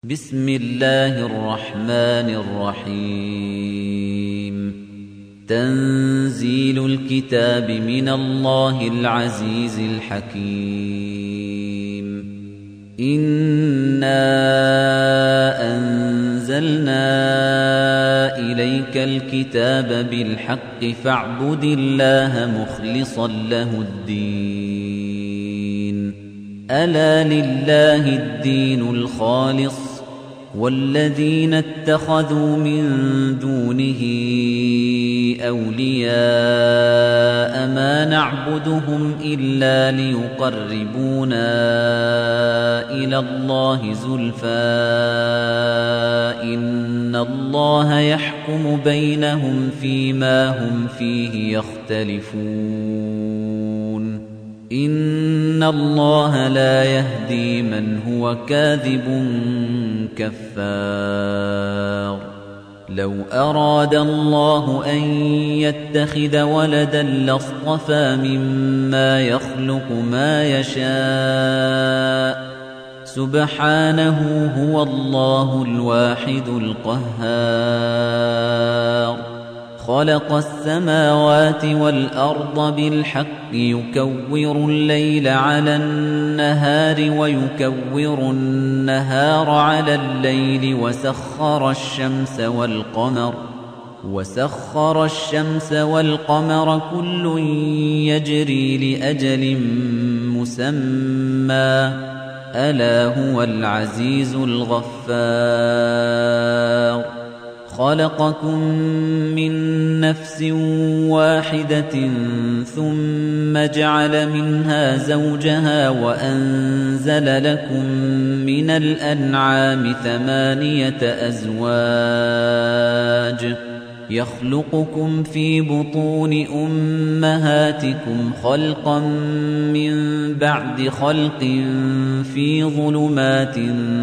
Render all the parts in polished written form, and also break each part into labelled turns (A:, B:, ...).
A: بسم الله الرحمن الرحيم تنزيل الكتاب من الله العزيز الحكيم إنا أنزلنا إليك الكتاب بالحق فاعبد الله مخلصا له الدين ألا لله الدين الخالص والذين اتخذوا من دونه أولياء ما نعبدهم إلا ليقربونا إلى الله زلفى إن الله يحكم بينهم فيما هم فيه يختلفون إن الله لا يهدي من هو كاذب كفار لو أراد الله أن يتخذ ولدا لاصطفى مما يخلق ما يشاء سبحانه هو الله الواحد القهار خلق السماوات والأرض بالحق يكور الليل على النهار ويكور النهار على الليل وسخر الشمس والقمر كل يجري لأجل مسمى ألا هو العزيز الغفار خلقكم من نفس واحدة ثم جعل منها زوجها وأنزل لكم من الأنعام 8 أزواج يخلقكم في بطون أمهاتكم خلقا من بعد خلق في ظلمات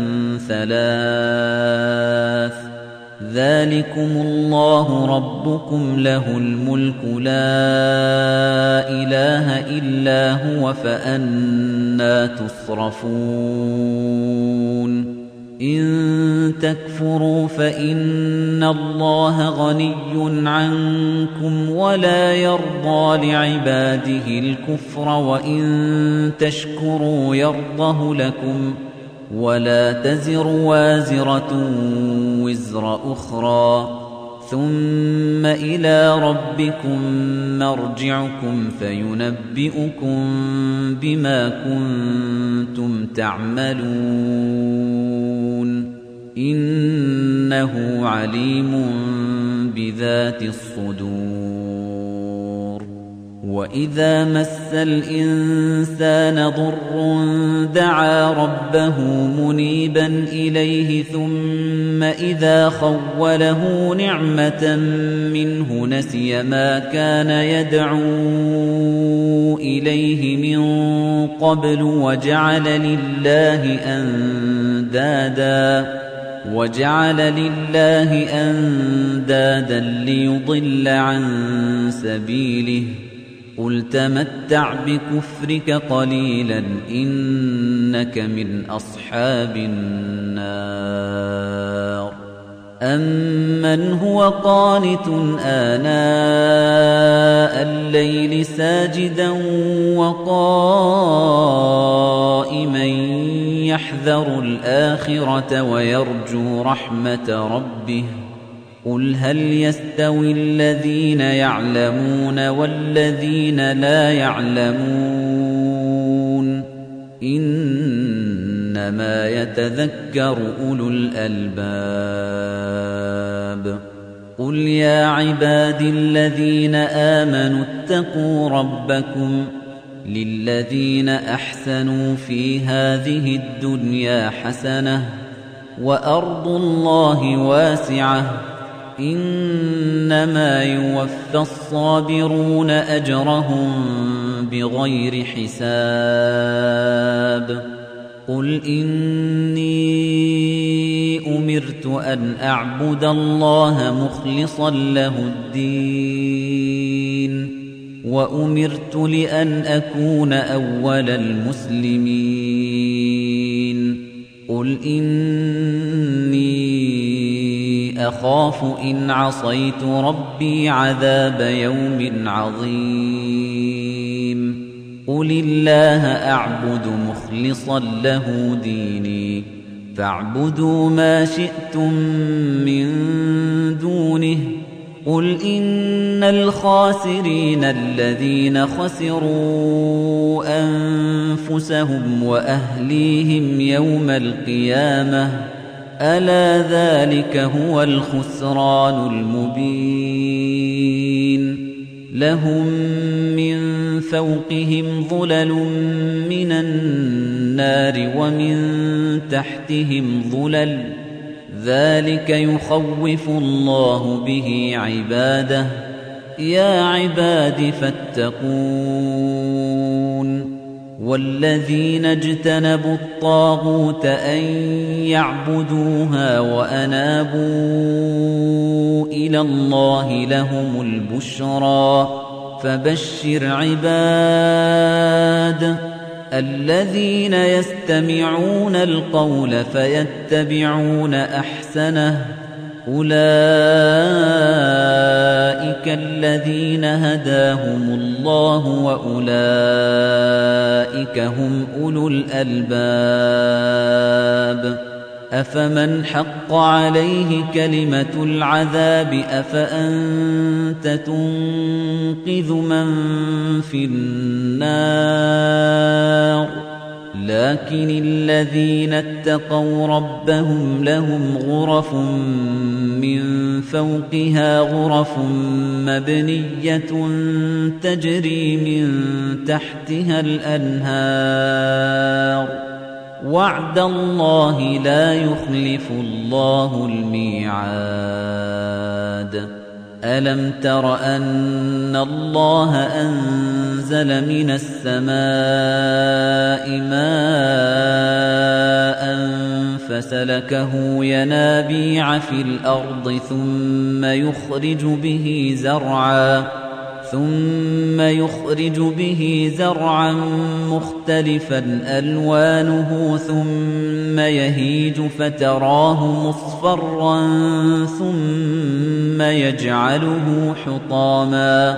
A: 3 ذلكم الله ربكم له الملك لا إله إلا هو فأنى تصرفون إن تكفروا فإن الله غني عنكم ولا يرضى لعباده الكفر وإن تشكروا يرضه لكم ولا تزر وازرة وزر أخرى ثم إلى ربكم مرجعكم فينبئكم بما كنتم تعملون إنه عليم بذات الصدور وإذا مس الإنسان ضر دعا ربه منيبا إليه ثم إذا خوله نعمة منه نسي ما كان يدعو إليه من قبل وجعل لله أندادا ليضل عن سبيله قل تمتع بكفرك قليلا إنك من أصحاب النار أمن هو قانت آناء الليل ساجدا وقائما يحذر الآخرة ويرجو رحمة ربه قل هل يستوي الذين يعلمون والذين لا يعلمون إنما يتذكر أولو الألباب قل يا عبادي الذين آمنوا اتقوا ربكم للذين أحسنوا في هذه الدنيا حسنة وأرض الله واسعة إنما يوفى الصابرون أجرهم بغير حساب قل إني أمرت أن أعبد الله مخلصا له الدين وأمرت لأن أكون أول المسلمين قل إن أخاف إن عصيت ربي عذاب يوم عظيم قل الله أعبد مخلصا له ديني فاعبدوا ما شئتم من دونه قل إن الخاسرين الذين خسروا أنفسهم وأهليهم يوم القيامة ألا ذلك هو الخسران المبين لهم من فوقهم ظلل من النار ومن تحتهم ظلل ذلك يخوف الله به عباده يا عباد فاتقون والذين اجتنبوا الطاغوت أن يعبدوها وأنابوا إلى الله لهم البشرى فبشر عباد الذين يستمعون القول فيتبعون أحسنه أولئك الذين هداهم الله وأولئك هم أولو الألباب أفمن حق عليه كلمة العذاب أفأنت تنقذ من في النار لكن الذين اتقوا ربهم لهم غرف من فوقها غرف مبنية تجري من تحتها الأنهار وعد الله لا يخلف الله الميعاد ألم تر أن الله أنزل من السماء ماء فسلكه ينابيع في الأرض ثم يخرج به زرعا مختلفا ألوانه ثم يهيج فتراه مصفرا ثم يجعله حطاما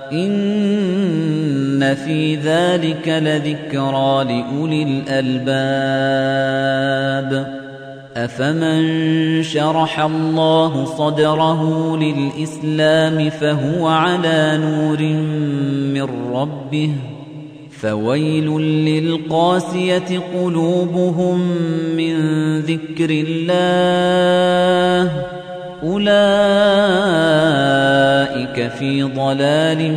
A: إن في ذلك لذكرى لأولي الألباب أفمن شرح الله صدره للإسلام فهو على نور من ربه فويل للقاسية قلوبهم من ذكر الله أولئك في ضلال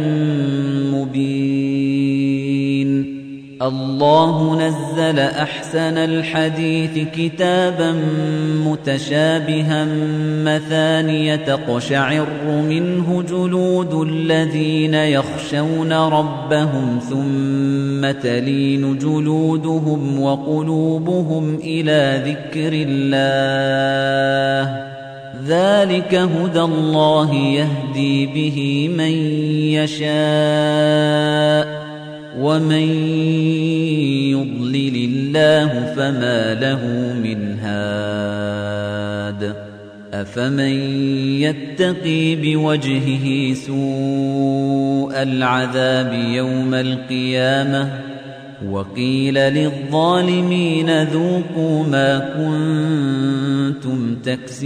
A: مبين الله نزل أحسن الحديث كتابا متشابها مثانية تقشعر منه جلود الذين يخشون ربهم ثم تلين جلودهم وقلوبهم إلى ذكر الله ذلك هدى الله يهدي به من يشاء ومن يضلل الله فما له من هاد أفمن يتقي بوجهه سوء العذاب يوم القيامة وقيل للظالمين ذوقوا ما كنتم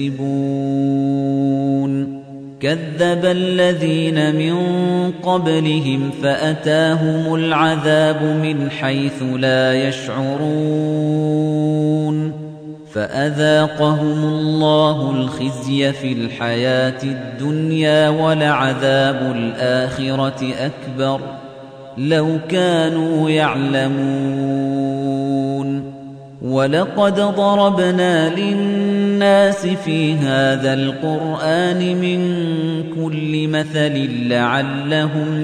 A: تكسبون كذب الذين من قبلهم فأتاهم العذاب من حيث لا يشعرون فأذاقهم الله الخزي في الحياة الدنيا ولعذاب الآخرة أكبر لو كانوا يعلمون ولقد ضربنا للناس في هذا القرآن من كل مثل لعلهم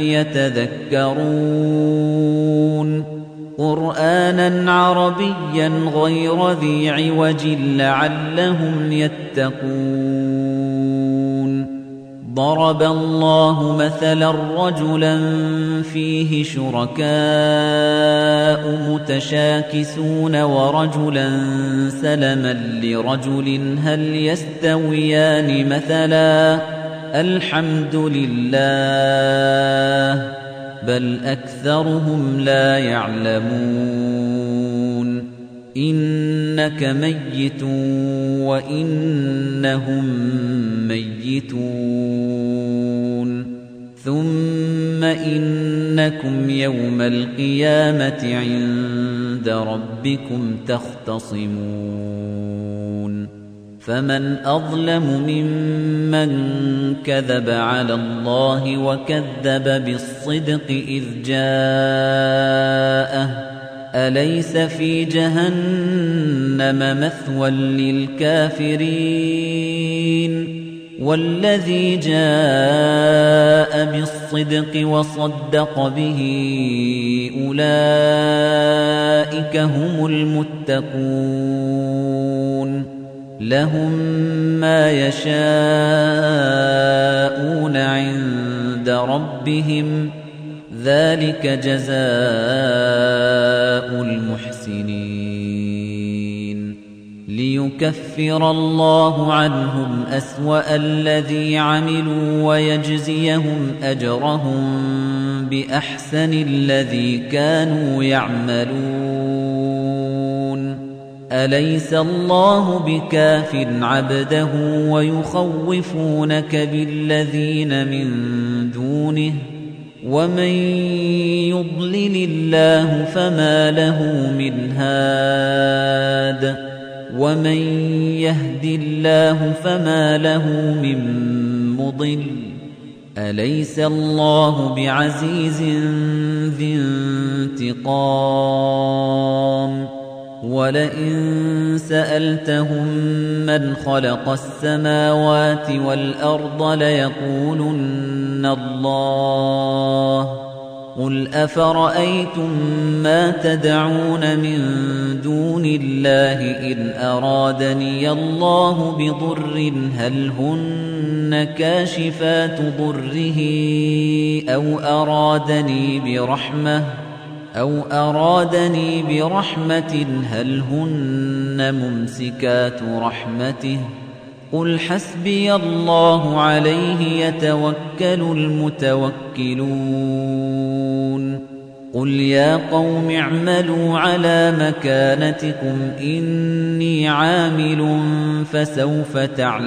A: يتذكرون قرآنا عربيا غير ذي عوج لعلهم يتقون ضرب الله مثلا رجلا فيه شركاء متشاكسون ورجلا سلما لرجل هل يستويان مثلا الحمد لله بل أكثرهم لا يعلمون إنك ميت وإنهم ميتون ثم إنكم يوم القيامة عند ربكم تختصمون فمن أظلم ممن كذب على الله وكذب بالصدق إذ جاءه أليس في جهنم مثوى للكافرين والذي جاء بالصدق وصدق به أولئك هم المتقون لهم ما يشاءون عند ربهم ذلك جزاء المحسنين ليكفر الله عنهم أسوأ الذي عملوا ويجزيهم أجرهم بأحسن الذي كانوا يعملون أليس الله بكاف عبده ويخوفونك بالذين من دونه ومن يضلل الله فما له من هاد ومن يهد الله فما له من مضل أليس الله بعزيز ذي انتقام ولئن سألتهم من خلق السماوات والأرض ليقولن الله قل أفرأيتم ما تدعون من دون الله إن أرادني الله بضر هل هن كاشفات ضره أو أرادني برحمة هل هن ممسكات رحمته قل حسبي الله عليه يتوكل المتوكلون قل يا قوم اعملوا على مكانتكم إني عامل فسوف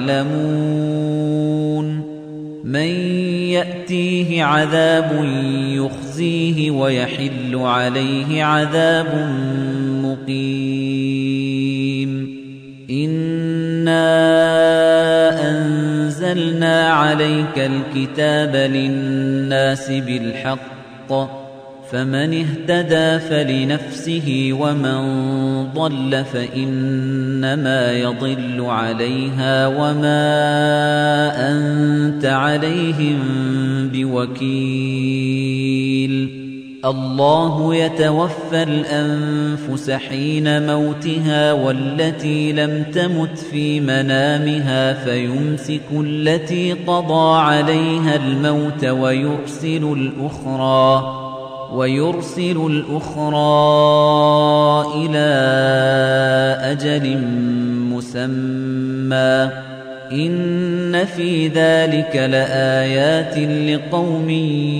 A: تعلمون من يأتيه عذاب يخزيه ويحل عليه عذاب مقيم إنا أنزلنا عليك الكتاب للناس بالحق فمن اهتدى فلنفسه ومن ضل فإنما يضل عليها وما أنت عليهم بوكيل الله يتوفى الأنفس حين موتها والتي لم تمت في منامها فيمسك التي قضى عليها الموت ويرسل الأخرى إلى أجل مسمى إن في ذلك لآيات لقوم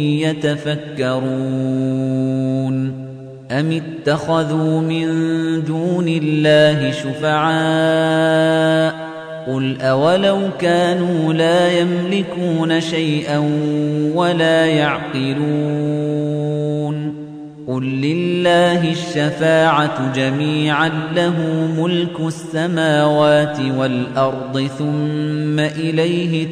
A: يتفكرون أم اتخذوا من دون الله شفعاء قل أولو كانوا لا يملكون شيئا ولا يعقلون قل لله الشفاعة جميعا له ملك السماوات والأرض ثم إليه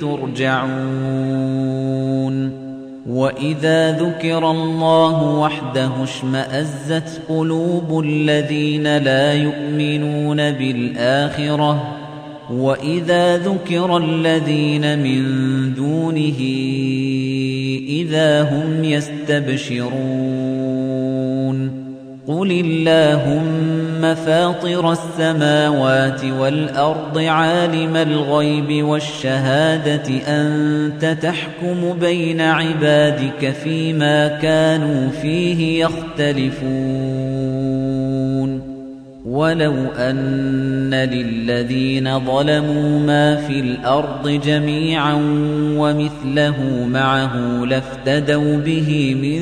A: ترجعون وإذا ذكر الله وحده اشمأزت قلوب الذين لا يؤمنون بالآخرة وإذا ذكر الذين من دونه إذا هم يستبشرون قُلِ اللَّهُمَّ فَاطِرَ السَّمَاوَاتِ وَالْأَرْضِ عَالِمَ الْغَيْبِ وَالشَّهَادَةِ أَنْتَ تَحْكُمُ بَيْنَ عِبَادِكَ فِيمَا كَانُوا فِيهِ يَخْتَلِفُونَ وَلَوْ أَنَّ لِلَّذِينَ ظَلَمُوا مَا فِي الْأَرْضِ جَمِيعًا وَمِثْلَهُ مَعَهُ لَافْتَدَوْا بِهِ مِنْ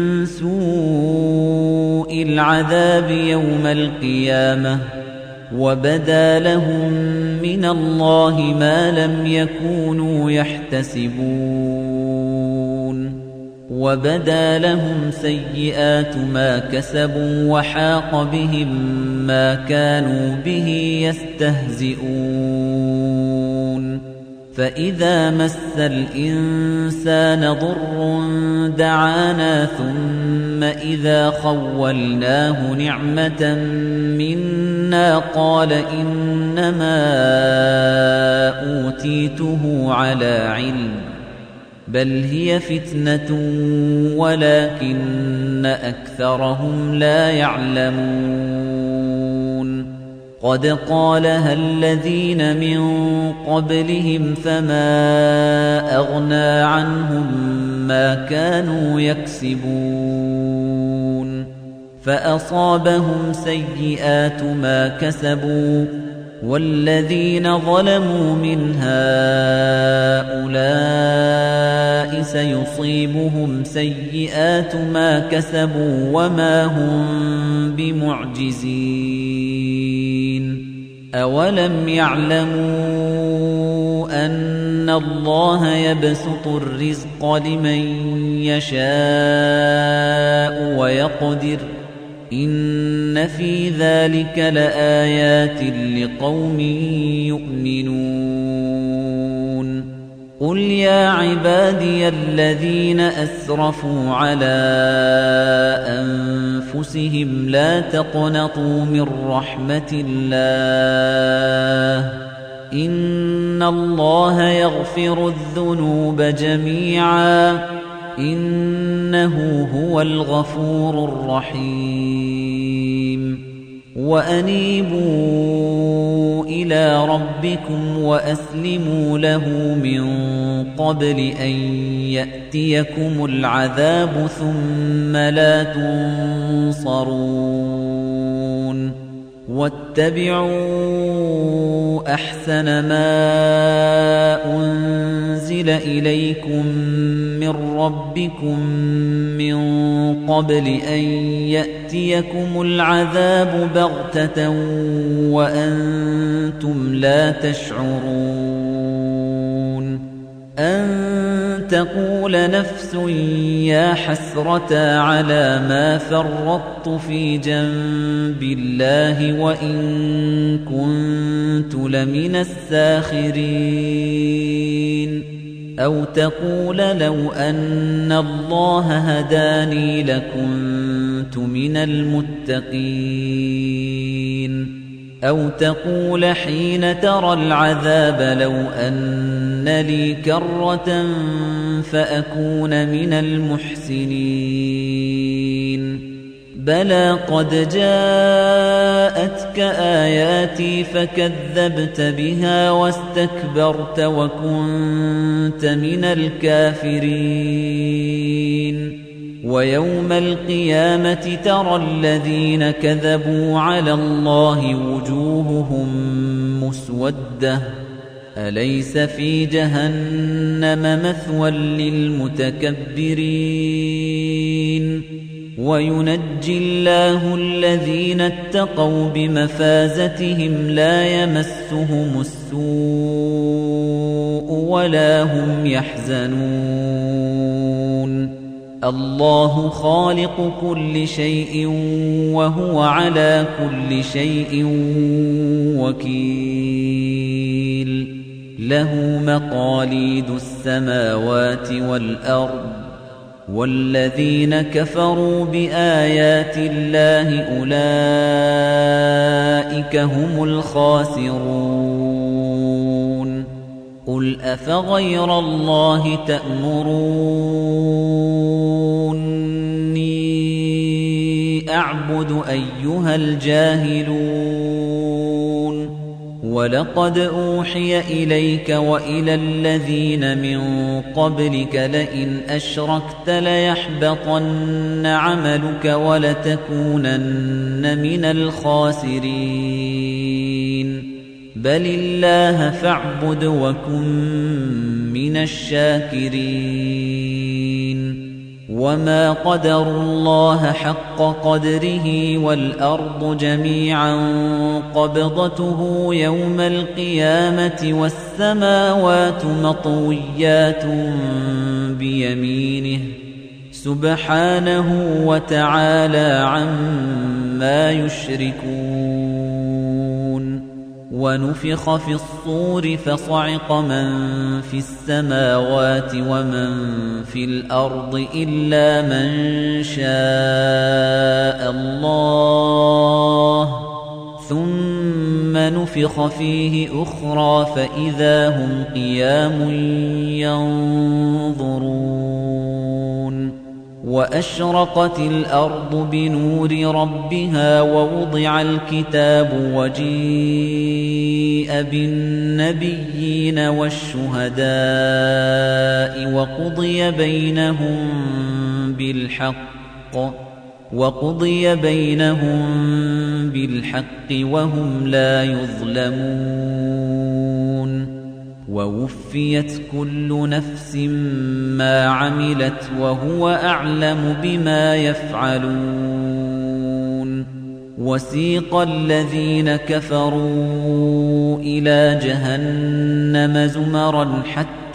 A: سُوءِ الْعَذَابِ يَوْمَ الْقِيَامَةِ وَبَدَا لَهُم مِّنَ اللَّهِ مَا لَمْ يَكُونُوا يَحْتَسِبُونَ وَبَدَا لَهُمْ سَيِّئَاتُ مَا كَسَبُوا وَحَاقَ بِهِم مَّا كَانُوا بِهِ يَسْتَهْزِئُونَ فَإِذَا مَسَّ الْإِنسَانَ ضُرٌّ دَعَانَا ثُمَّ إِذَا خَوَّلْنَاهُ نِعْمَةً مِنَّا قَالَ إِنَّمَا أُوتِيتُهُ عَلَى عِلْمٍ بَلْ هِيَ فِتْنَةٌ وَلَكِنَّ أَكْثَرَهُمْ لَا يَعْلَمُونَ قَدْ قَالَهَا الَّذِينَ مِن قَبْلِهِمْ فَمَا أَغْنَىٰ عَنْهُم مَّا كَانُوا يَكْسِبُونَ فَأَصَابَهُمْ سَيِّئَاتُ مَا كَسَبُوا وَالَّذِينَ ظَلَمُوا مِنْ هَٰؤُلَاءِ سَيُصِيبُهُمْ سَيِّئَاتُ مَا كَسَبُوا وَمَا هُم بِمُعْجِزِينَ أَوَلَمْ يَعْلَمُوا أَنَّ اللَّهَ يَبْسُطُ الرِّزْقَ لِمَن يَشَاءُ وَيَقْدِرُ إِنَّ في ذَلِكَ لَآيَاتٍ لِقَوْمٍ يُؤْمِنُونَ قُلْ يَا عِبَادِيَ الَّذِينَ أَسْرَفُوا عَلَىٰ أَنفُسِهِمْ لَا تَقْنَطُوا مِن رَّحْمَةِ اللَّهِ إِنَّ اللَّهَ يَغْفِرُ الذُّنُوبَ جَمِيعًا إِنَّهُ هُوَ الْغَفُورُ الرَّحِيمُ وَأَنِيبُوا إِلَىٰ رَبِّكُمْ وَأَسْلِمُوا لَهُ مِن قَبْلِ أَن يَأْتِيَكُمُ الْعَذَابُ ثُمَّ لَا تُنصَرُونَ وَاتَّبِعُوا أَحْسَنَ مَا أُنزِلَ إِلَيْكُم مِّن رَّبِّكُم مِّن قَبْلِ أَن يَأْتِيَكُمُ الْعَذَابُ بَغْتَةً وَأَنتُمْ لَا تَشْعُرُونَ أَن تَقُولَ نَفْسٌ يَا حَسْرَتَا عَلَىٰ مَا فَرَّطتُ فِي جَنبِ اللَّهِ وَإِن كُنتُ لَمِنَ السَّاخِرِينَ أَوْ تَقُولَ لَوْ أَنَّ اللَّهَ هَدَانِي لَكُنتُ مِنَ الْمُتَّقِينَ أَوْ تَقُولَ حِينَ تَرَى الْعَذَابَ لَوْ أَنَّ لِي كَرَّةً فَأَكُونَ مِنَ الْمُحْسِنِينَ بَلَىٰ قَدْ جَاءَتْكَ آيَاتِي فَكَذَّبْتَ بِهَا وَاسْتَكْبَرْتَ وَكُنتَ مِنَ الْكَافِرِينَ وَيَوْمَ الْقِيَامَةِ تَرَى الَّذِينَ كَذَبُوا عَلَى اللَّهِ وُجُوهُهُم مُّسْوَدَّةٌ أَلَيْسَ فِي جَهَنَّمَ مَثْوًى لِّلْمُتَكَبِّرِينَ وَيُنَجِّي اللَّهُ الَّذِينَ اتَّقَوْا بِمَفَازَتِهِمْ لَا يَمَسُّهُمُ السُّوءُ وَلَا هُمْ يَحْزَنُونَ اللَّهُ خَالِقُ كُلِّ شَيْءٍ وَهُوَ عَلَى كُلِّ شَيْءٍ وَكِيلٌ لَهُ مَقَالِيدُ السَّمَاوَاتِ وَالْأَرْضِ وَالَّذِينَ كَفَرُوا بِآيَاتِ اللَّهِ أُولَئِكَ هُمُ الْخَاسِرُونَ قُلْ أَفَغَيْرَ اللَّهِ تَأْمُرُونِّي نعبد أيها الجاهلون ولقد أوحي إليك وإلى الذين من قبلك لئن أشركت ليحبطن عملك ولتكونن من الخاسرين بل الله فاعبد وكن من الشاكرين وما قدروا الله حق قدره والأرض جميعا قبضته يوم القيامة والسماوات مطويات بيمينه سبحانه وتعالى عما يشركون ونفخ في الصور فصعق من في السماوات ومن في الأرض إلا من شاء الله ثم نفخ فيه أخرى فإذا هم قيام ينظرون وأشرقت الأرض بنور ربها ووضع الكتاب وجيء بالنبيين والشهداء وقضي بينهم بالحق وهم لا يظلمون ووفيت كل نفس ما عملت وهو أعلم بما يفعلون وسيق الذين كفروا إلى جهنم زمرا حتى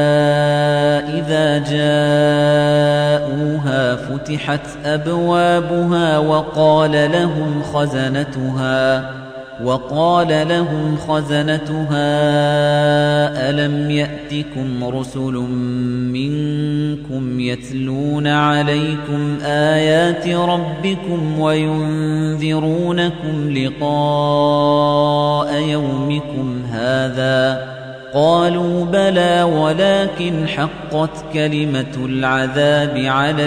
A: إذا جاءوها فتحت أبوابها وقال لهم خزنتها ألم يأتكم رسل منكم يتلون عليكم آيات ربكم وينذرونكم لقاء يومكم هذا قالوا بلى ولكن حقت كلمة العذاب على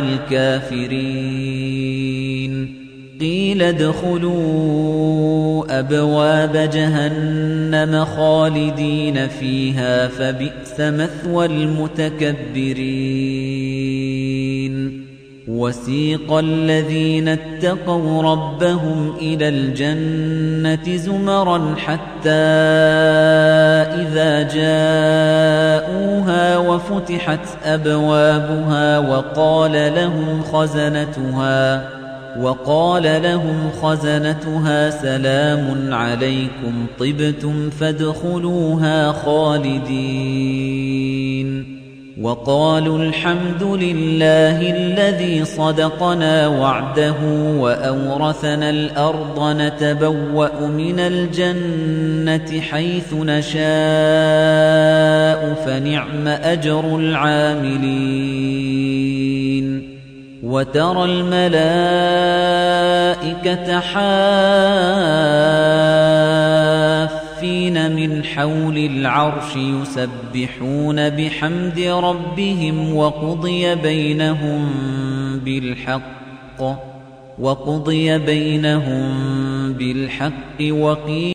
A: الكافرين قيل ادخلوا أبواب جهنم خالدين فيها فبئس مثوى المتكبرين وسيق الذين اتقوا ربهم إلى الجنة زمرا حتى إذا جاءوها وفتحت أبوابها وقال لهم خزنتها سلام عليكم طبتم فادخلوها خالدين وقالوا الحمد لله الذي صدقنا وعده وأورثنا الأرض نتبوأ من الجنة حيث نشاء فنعم أجر العاملين وترى الملائكة حافين من حول العرش يسبحون بحمد ربهم وقضي بينهم بالحق وقيل